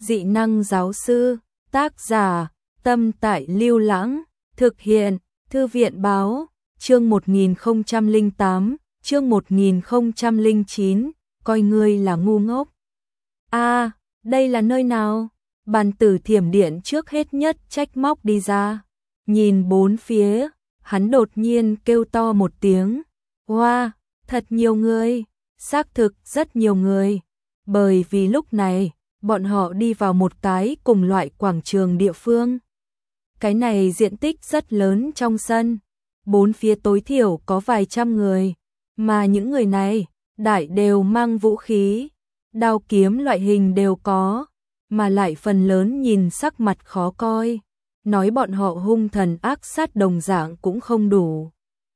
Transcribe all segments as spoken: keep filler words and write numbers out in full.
Dị năng giáo sư, tác giả, Tâm Tại Lưu Lãng, thực hiện, Thư viện báo, chương một nghìn không trăm lẻ tám, chương một nghìn không trăm lẻ chín, coi ngươi là ngu ngốc. A, đây là nơi nào? Bàn tử thiểm điện trước hết nhất trách móc đi ra. Nhìn bốn phía, hắn đột nhiên kêu to một tiếng. Wow, thật nhiều người, xác thực rất nhiều người. Bởi vì lúc này, bọn họ đi vào một cái cùng loại quảng trường địa phương. Cái này diện tích rất lớn trong sân, bốn phía tối thiểu có vài trăm người, mà những người này, đại đều mang vũ khí, đao kiếm loại hình đều có, mà lại phần lớn nhìn sắc mặt khó coi, nói bọn họ hung thần ác sát đồng dạng cũng không đủ.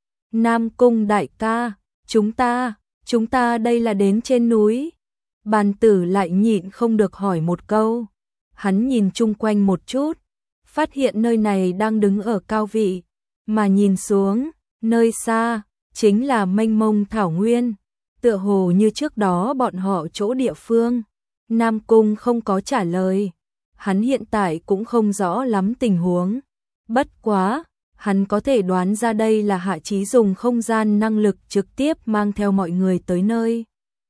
Nam Cung đại ca, chúng ta, chúng ta đây là đến trên núi. Bàn tử lại nhịn không được hỏi một câu. Hắn nhìn chung quanh một chút, phát hiện nơi này đang đứng ở cao vị, mà nhìn xuống, nơi xa, chính là mênh mông thảo nguyên, tựa hồ như trước đó bọn họ chỗ địa phương. Nam Cung không có trả lời, hắn hiện tại cũng không rõ lắm tình huống. Bất quá, hắn có thể đoán ra đây là Hạ Chí dùng không gian năng lực trực tiếp mang theo mọi người tới nơi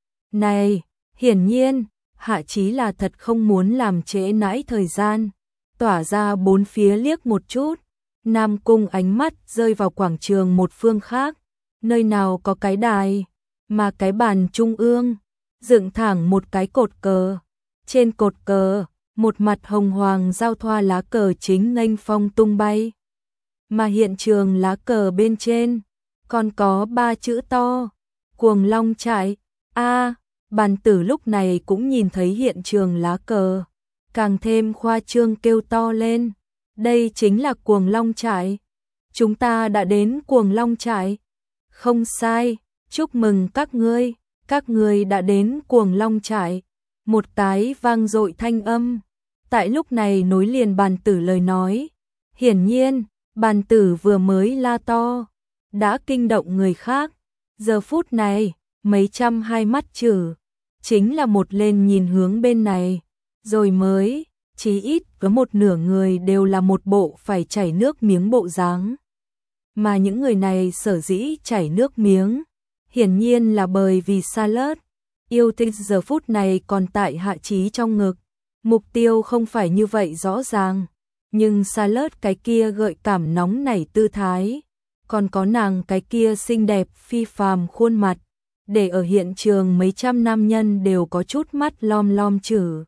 này. Hiển nhiên, Hạ Chí là thật không muốn làm trễ nãi thời gian, tỏa ra bốn phía liếc một chút. Nam Cung ánh mắt rơi vào quảng trường một phương khác, nơi nào có cái đài, mà cái bàn trung ương, dựng thẳng một cái cột cờ. Trên cột cờ, một mặt hồng hoàng giao thoa lá cờ chính nghênh phong tung bay. Mà hiện trường lá cờ bên trên, còn có ba chữ to, Cuồng Long Trại. A, bàn tử lúc này cũng nhìn thấy hiện trường lá cờ, càng thêm khoa trương kêu to lên. Đây chính là Cuồng Long Trại. Chúng ta đã đến Cuồng Long Trại. Không sai, chúc mừng các ngươi, các ngươi đã đến Cuồng Long Trại. Một cái vang dội thanh âm, tại lúc này nối liền bàn tử lời nói. Hiển nhiên, bàn tử vừa mới la to, đã kinh động người khác. Giờ phút này, mấy trăm hai mắt chử, chính là một lên nhìn hướng bên này, rồi mới, chí ít có một nửa người đều là một bộ phải chảy nước miếng bộ dáng. Mà những người này sở dĩ chảy nước miếng, hiển nhiên là bởi vì Salad yêu thích giờ phút này còn tại Hạ Chí trong ngực. Mục tiêu không phải như vậy rõ ràng, nhưng Salad cái kia gợi cảm nóng nảy tư thái, còn có nàng cái kia xinh đẹp phi phàm khuôn mặt, để ở hiện trường mấy trăm nam nhân đều có chút mắt lom lom chử.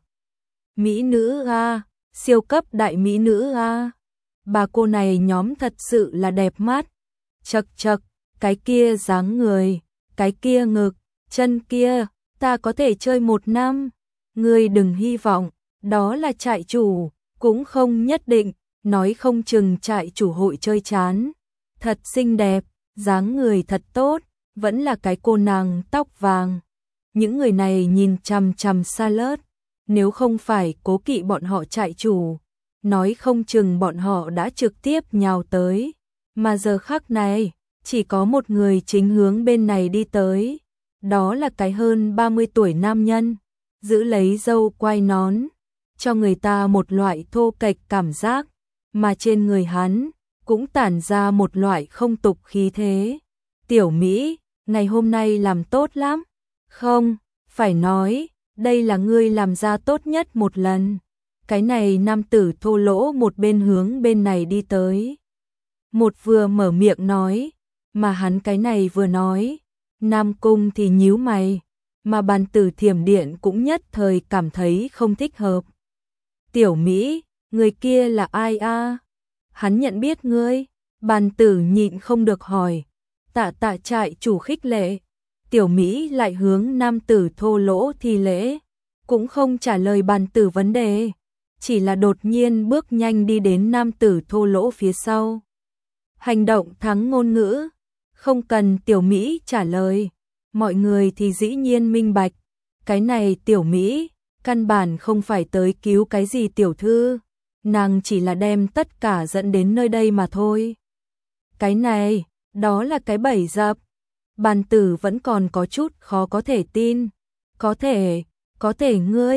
Mỹ nữ a, siêu cấp đại mỹ nữ a. Bà cô này nhóm thật sự là đẹp mắt. Chậc chậc, cái kia dáng người, cái kia ngực, chân kia, ta có thể chơi một năm. Ngươi đừng hy vọng, đó là trại chủ, cũng không nhất định, nói không chừng trại chủ hội chơi chán. Thật xinh đẹp, dáng người thật tốt, vẫn là cái cô nàng tóc vàng. Những người này nhìn chằm chằm Salad, nếu không phải cố kỵ bọn họ trại chủ, nói không chừng bọn họ đã trực tiếp nhào tới. Mà giờ khắc này, chỉ có một người chính hướng bên này đi tới. Đó là cái hơn ba mươi tuổi nam nhân, giữ lấy râu quai nón, cho người ta một loại thô kệch cảm giác, mà trên người hắn cũng tản ra một loại không tục khí thế. Tiểu Mỹ, ngày hôm nay làm tốt lắm. Không, phải nói, đây là ngươi làm ra tốt nhất một lần. Cái này nam tử thô lỗ một bên hướng bên này đi tới. Một vừa mở miệng nói, mà hắn cái này vừa nói, Nam Cung thì nhíu mày, mà bàn tử thiểm điện cũng nhất thời cảm thấy không thích hợp. Tiểu Mỹ, người kia là ai a? Hắn nhận biết ngươi. Bàn tử nhịn không được hỏi. Tạ tạ trại chủ khích lệ. Tiểu Mỹ lại hướng nam tử thô lỗ thi lễ, cũng không trả lời bàn tử vấn đề, chỉ là đột nhiên bước nhanh đi đến nam tử thô lỗ phía sau. Hành động thắng ngôn ngữ, không cần Tiểu Mỹ trả lời, mọi người thì dĩ nhiên minh bạch. Cái này Tiểu Mỹ, căn bản không phải tới cứu cái gì tiểu thư, nàng chỉ là đem tất cả dẫn đến nơi đây mà thôi. Cái này, đó là cái bẫy dập. Bàn tử vẫn còn có chút khó có thể tin. Có thể, có thể ngươi,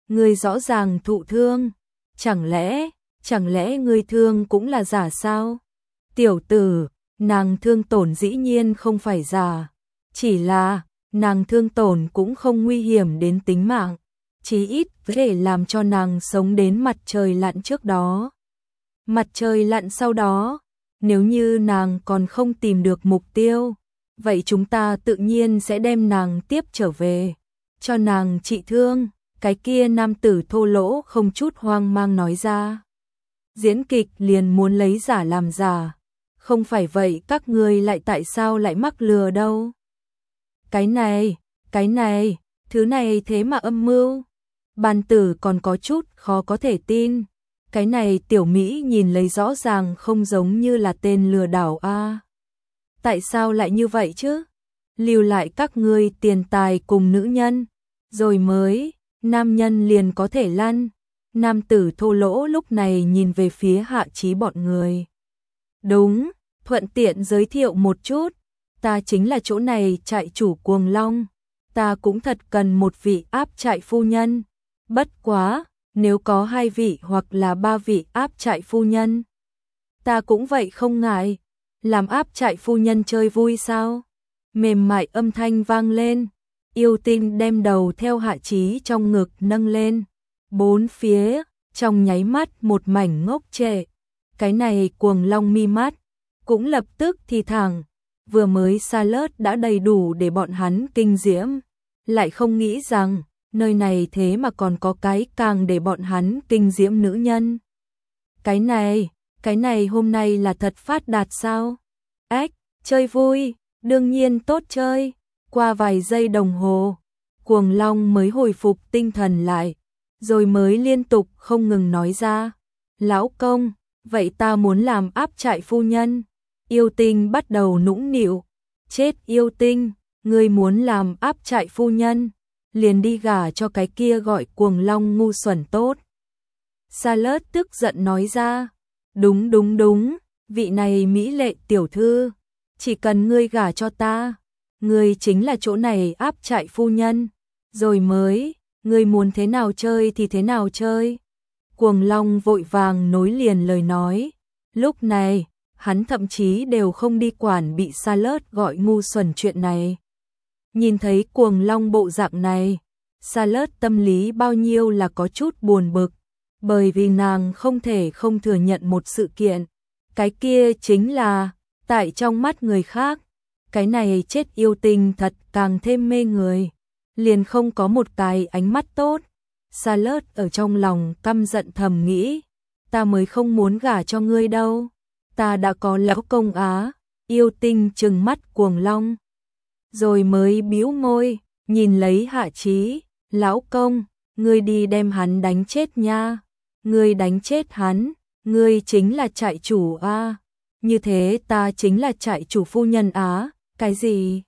ngươi rõ ràng thụ thương, chẳng lẽ, chẳng lẽ ngươi thương cũng là giả sao? Tiểu tử, nàng thương tổn dĩ nhiên không phải giả, chỉ là nàng thương tổn cũng không nguy hiểm đến tính mạng, chí ít có thể làm cho nàng sống đến mặt trời lặn trước đó. Mặt trời lặn sau đó, nếu như nàng còn không tìm được mục tiêu, vậy chúng ta tự nhiên sẽ đem nàng tiếp trở về, cho nàng trị thương. Cái kia nam tử thô lỗ không chút hoang mang nói ra. Diễn kịch liền muốn lấy giả làm giả, không phải vậy các ngươi lại tại sao lại mắc lừa đâu? Cái này, cái này, thứ này thế mà âm mưu. Bàn tử còn có chút khó có thể tin. Cái này tiểu Mỹ nhìn lấy rõ ràng không giống như là tên lừa đảo a. À. Tại sao lại như vậy chứ? Lưu lại các ngươi tiền tài cùng nữ nhân, rồi mới, nam nhân liền có thể lăn. Nam tử thô lỗ lúc này nhìn về phía Hạ Chí bọn người. Đúng, thuận tiện giới thiệu một chút, ta chính là chỗ này trại chủ Cuồng Long, ta cũng thật cần một vị áp trại phu nhân. Bất quá, nếu có hai vị hoặc là ba vị áp trại phu nhân, ta cũng vậy không ngại. Làm áp trại phu nhân chơi vui sao? Mềm mại âm thanh vang lên, yêu tinh đem đầu theo Hạ Chí trong ngực nâng lên. Bốn phía, trong nháy mắt một mảnh ngốc trệ. Cái này Cuồng Long mi mắt, cũng lập tức thì thẳng, vừa mới xa lớt đã đầy đủ để bọn hắn kinh diễm. Lại không nghĩ rằng, nơi này thế mà còn có cái càng để bọn hắn kinh diễm nữ nhân. Cái này, cái này hôm nay là thật phát đạt sao? Ếch, chơi vui, đương nhiên tốt chơi. Qua vài giây đồng hồ, Cuồng Long mới hồi phục tinh thần lại, rồi mới liên tục không ngừng nói ra. Lão công, vậy ta muốn làm áp trại phu nhân. Yêu tinh bắt đầu nũng nịu. Chết yêu tinh, ngươi muốn làm áp trại phu nhân, liền đi gả cho cái kia gọi Cuồng Long ngu xuẩn tốt. Sa Lớt tức giận nói ra. Đúng đúng đúng, vị này mỹ lệ tiểu thư, chỉ cần ngươi gả cho ta, ngươi chính là chỗ này áp trại phu nhân, rồi mới, ngươi muốn thế nào chơi thì thế nào chơi. Cuồng Long vội vàng nối liền lời nói, lúc này, hắn thậm chí đều không đi quản bị Sa Lớt gọi ngu xuẩn chuyện này. Nhìn thấy Cuồng Long bộ dạng này, Sa Lớt tâm lý bao nhiêu là có chút buồn bực, bởi vì nàng không thể không thừa nhận một sự kiện, cái kia chính là, tại trong mắt người khác, cái này chết yêu tinh thật càng thêm mê người, liền không có một cái ánh mắt tốt. Sa Lớt ở trong lòng căm giận thầm nghĩ, ta mới không muốn gả cho ngươi đâu, ta đã có lão công á. Yêu tinh trừng mắt Cuồng Long, rồi mới bĩu môi, nhìn lấy Hạ Chí, lão công, ngươi đi đem hắn đánh chết nha, ngươi đánh chết hắn, ngươi chính là trại chủ a. Như thế ta chính là trại chủ phu nhân á. Cái gì?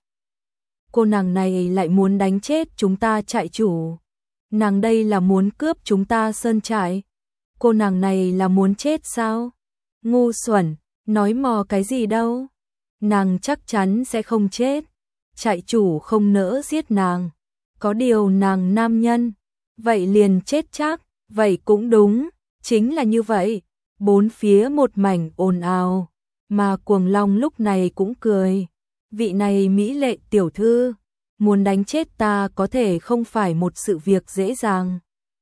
Cô nàng này lại muốn đánh chết chúng ta trại chủ. Nàng đây là muốn cướp chúng ta sơn trại. Cô nàng này là muốn chết sao? Ngu xuẩn, nói mò cái gì đâu. Nàng chắc chắn sẽ không chết. Trại chủ không nỡ giết nàng. Có điều nàng nam nhân, vậy liền chết chắc. Vậy cũng đúng, chính là như vậy. Bốn phía một mảnh ồn ào, mà Cuồng Long lúc này cũng cười. Vị này mỹ lệ tiểu thư, muốn đánh chết ta có thể không phải một sự việc dễ dàng.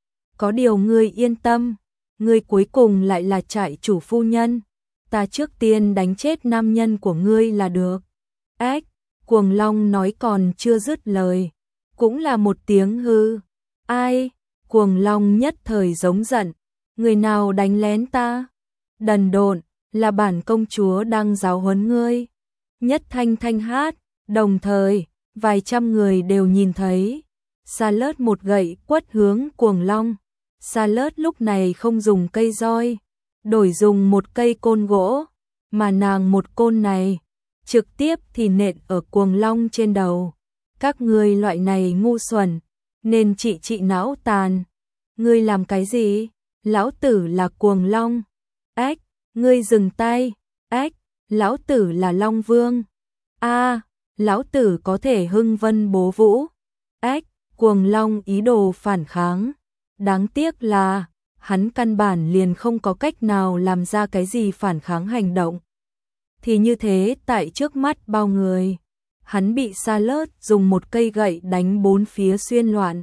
Có điều ngươi yên tâm, ngươi cuối cùng lại là trại chủ phu nhân, ta trước tiên đánh chết nam nhân của ngươi là được. Ếch, Cuồng Long nói còn chưa dứt lời, cũng là một tiếng hư. Ai? Cuồng Long nhất thời giống giận, người nào đánh lén ta? Đần độn, là bản công chúa đang giáo huấn ngươi. Nhất thanh thanh hát, đồng thời, vài trăm người đều nhìn thấy. Sa Lớt một gậy quất hướng Cuồng Long. Sa Lớt lúc này không dùng cây roi, đổi dùng một cây côn gỗ, mà nàng một côn này, trực tiếp thì nện ở Cuồng Long trên đầu. Các ngươi loại này ngu xuẩn, nên trị trị não tàn. Ngươi làm cái gì? Lão tử là Cuồng Long. Ếch, ngươi dừng tay. Ếch, lão tử là Long Vương. A, à, lão tử có thể hưng vân bố vũ. Ếch, Cuồng Long ý đồ phản kháng. Đáng tiếc là, hắn căn bản liền không có cách nào làm ra cái gì phản kháng hành động. Thì như thế tại trước mắt bao người, hắn bị Charlotte dùng một cây gậy đánh bốn phía xuyên loạn.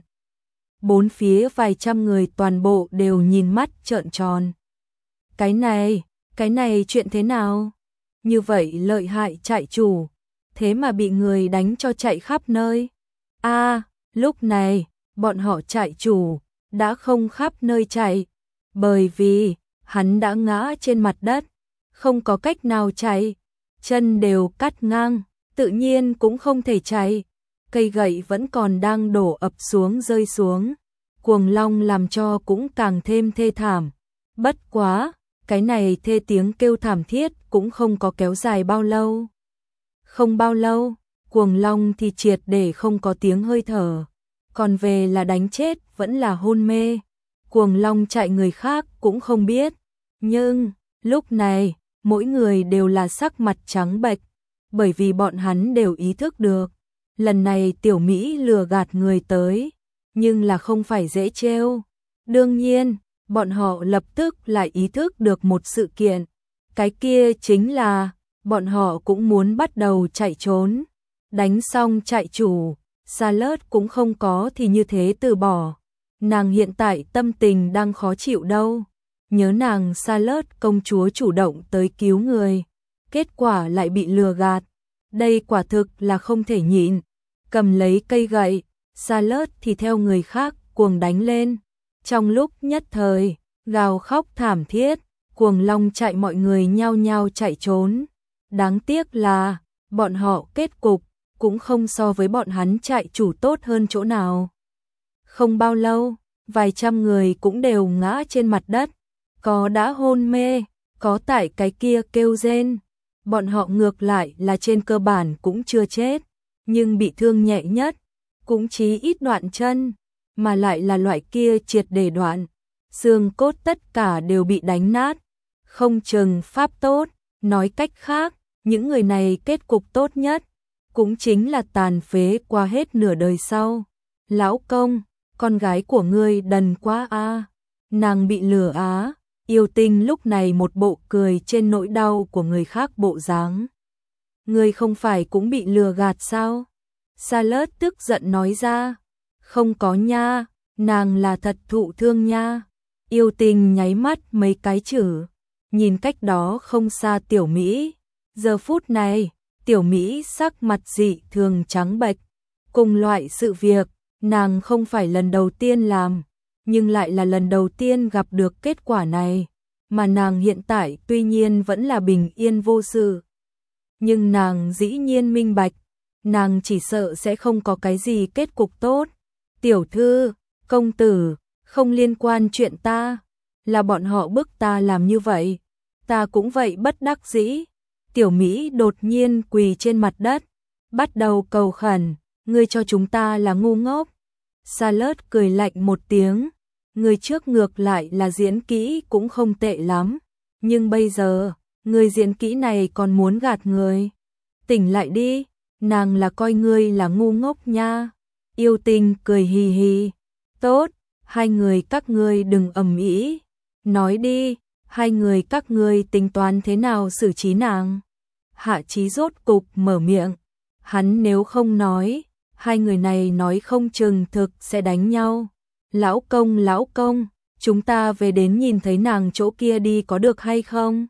Bốn phía vài trăm người toàn bộ đều nhìn mắt trợn tròn. Cái này, cái này chuyện thế nào? Như vậy lợi hại trại chủ, thế mà bị người đánh cho chạy khắp nơi. A, à, lúc này, bọn họ trại chủ đã không khắp nơi chạy, bởi vì hắn đã ngã trên mặt đất, không có cách nào chạy, chân đều cắt ngang, tự nhiên cũng không thể chạy. Cây gậy vẫn còn đang đổ ập xuống rơi xuống. Cuồng long làm cho cũng càng thêm thê thảm. Bất quá, cái này thê tiếng kêu thảm thiết cũng không có kéo dài bao lâu. Không bao lâu, cuồng long thì triệt để không có tiếng hơi thở. Còn về là đánh chết vẫn là hôn mê. Cuồng long chạy người khác cũng không biết. Nhưng, lúc này, mỗi người đều là sắc mặt trắng bệch, bởi vì bọn hắn đều ý thức được. Lần này tiểu Mỹ lừa gạt người tới, nhưng là không phải dễ trêu. Đương nhiên, bọn họ lập tức lại ý thức được một sự kiện. Cái kia chính là, bọn họ cũng muốn bắt đầu chạy trốn. Đánh xong chạy chủ, Charlotte cũng không có thì như thế từ bỏ. Nàng hiện tại tâm tình đang khó chịu đâu. Nhớ nàng Charlotte công chúa chủ động tới cứu người, kết quả lại bị lừa gạt. Đây quả thực là không thể nhịn. Cầm lấy cây gậy, Charlotte thì theo người khác cuồng đánh lên. Trong lúc nhất thời, gào khóc thảm thiết, cuồng long chạy mọi người nhao nhao chạy trốn. Đáng tiếc là, bọn họ kết cục cũng không so với bọn hắn chạy chủ tốt hơn chỗ nào. Không bao lâu, vài trăm người cũng đều ngã trên mặt đất, có đã hôn mê, có tại cái kia kêu rên. Bọn họ ngược lại là trên cơ bản cũng chưa chết, nhưng bị thương nhẹ nhất, cũng chí ít đoạn chân, mà lại là loại kia triệt để đoạn. Xương cốt tất cả đều bị đánh nát, không chừng pháp tốt, nói cách khác, những người này kết cục tốt nhất, cũng chính là tàn phế qua hết nửa đời sau. Lão công, con gái của ngươi đần quá a, nàng bị lừa á. Yêu Tinh lúc này một bộ cười trên nỗi đau của người khác bộ dáng. Ngươi không phải cũng bị lừa gạt sao? Charlotte tức giận nói ra. Không có nha, nàng là thật thụ thương nha. Yêu Tinh nháy mắt mấy cái chữ, nhìn cách đó không xa tiểu Mỹ. Giờ phút này, tiểu Mỹ sắc mặt dị thường trắng bệch. Cùng loại sự việc, nàng không phải lần đầu tiên làm, nhưng lại là lần đầu tiên gặp được kết quả này, mà nàng hiện tại tuy nhiên vẫn là bình yên vô sự. Nhưng nàng dĩ nhiên minh bạch, nàng chỉ sợ sẽ không có cái gì kết cục tốt. Tiểu thư, công tử, không liên quan chuyện ta, là bọn họ bức ta làm như vậy, ta cũng vậy bất đắc dĩ. Tiểu Mỹ đột nhiên quỳ trên mặt đất, bắt đầu cầu khẩn, ngươi cho chúng ta là ngu ngốc. Charlotte cười lạnh một tiếng, người trước ngược lại là diễn kỹ cũng không tệ lắm, nhưng bây giờ, người diễn kỹ này còn muốn gạt người. Tỉnh lại đi, nàng là coi ngươi là ngu ngốc nha. Yêu Tinh cười hì hì, tốt, hai người các ngươi đừng ầm ĩ, nói đi, hai người các ngươi tính toán thế nào xử trí nàng. Hạ Chí rốt cục mở miệng, hắn nếu không nói, hai người này nói không chừng thực sẽ đánh nhau. Lão công, lão công, chúng ta về đến nhìn thấy nàng chỗ kia đi có được hay không?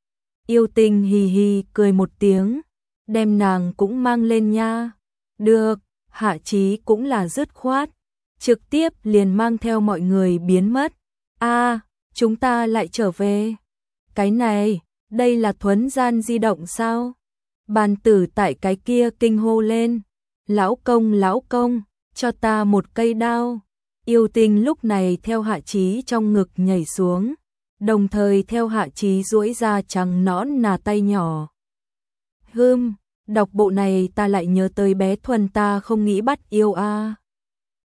Yêu Tinh hì hì cười một tiếng, đem nàng cũng mang lên nha. Được, Hạ Chí cũng là dứt khoát, trực tiếp liền mang theo mọi người biến mất. A, à, chúng ta lại trở về. Cái này, đây là thuấn gian di động sao? Bàn tử tại cái kia kinh hô lên. Lão công, lão công, cho ta một cây đao. Yêu Tinh lúc này theo Hạ Chí trong ngực nhảy xuống, đồng thời theo Hạ Chí duỗi ra trắng nõn nà tay nhỏ. Hừm, đọc bộ này ta lại nhớ tới bé Thuần ta không nghĩ bắt yêu a. À.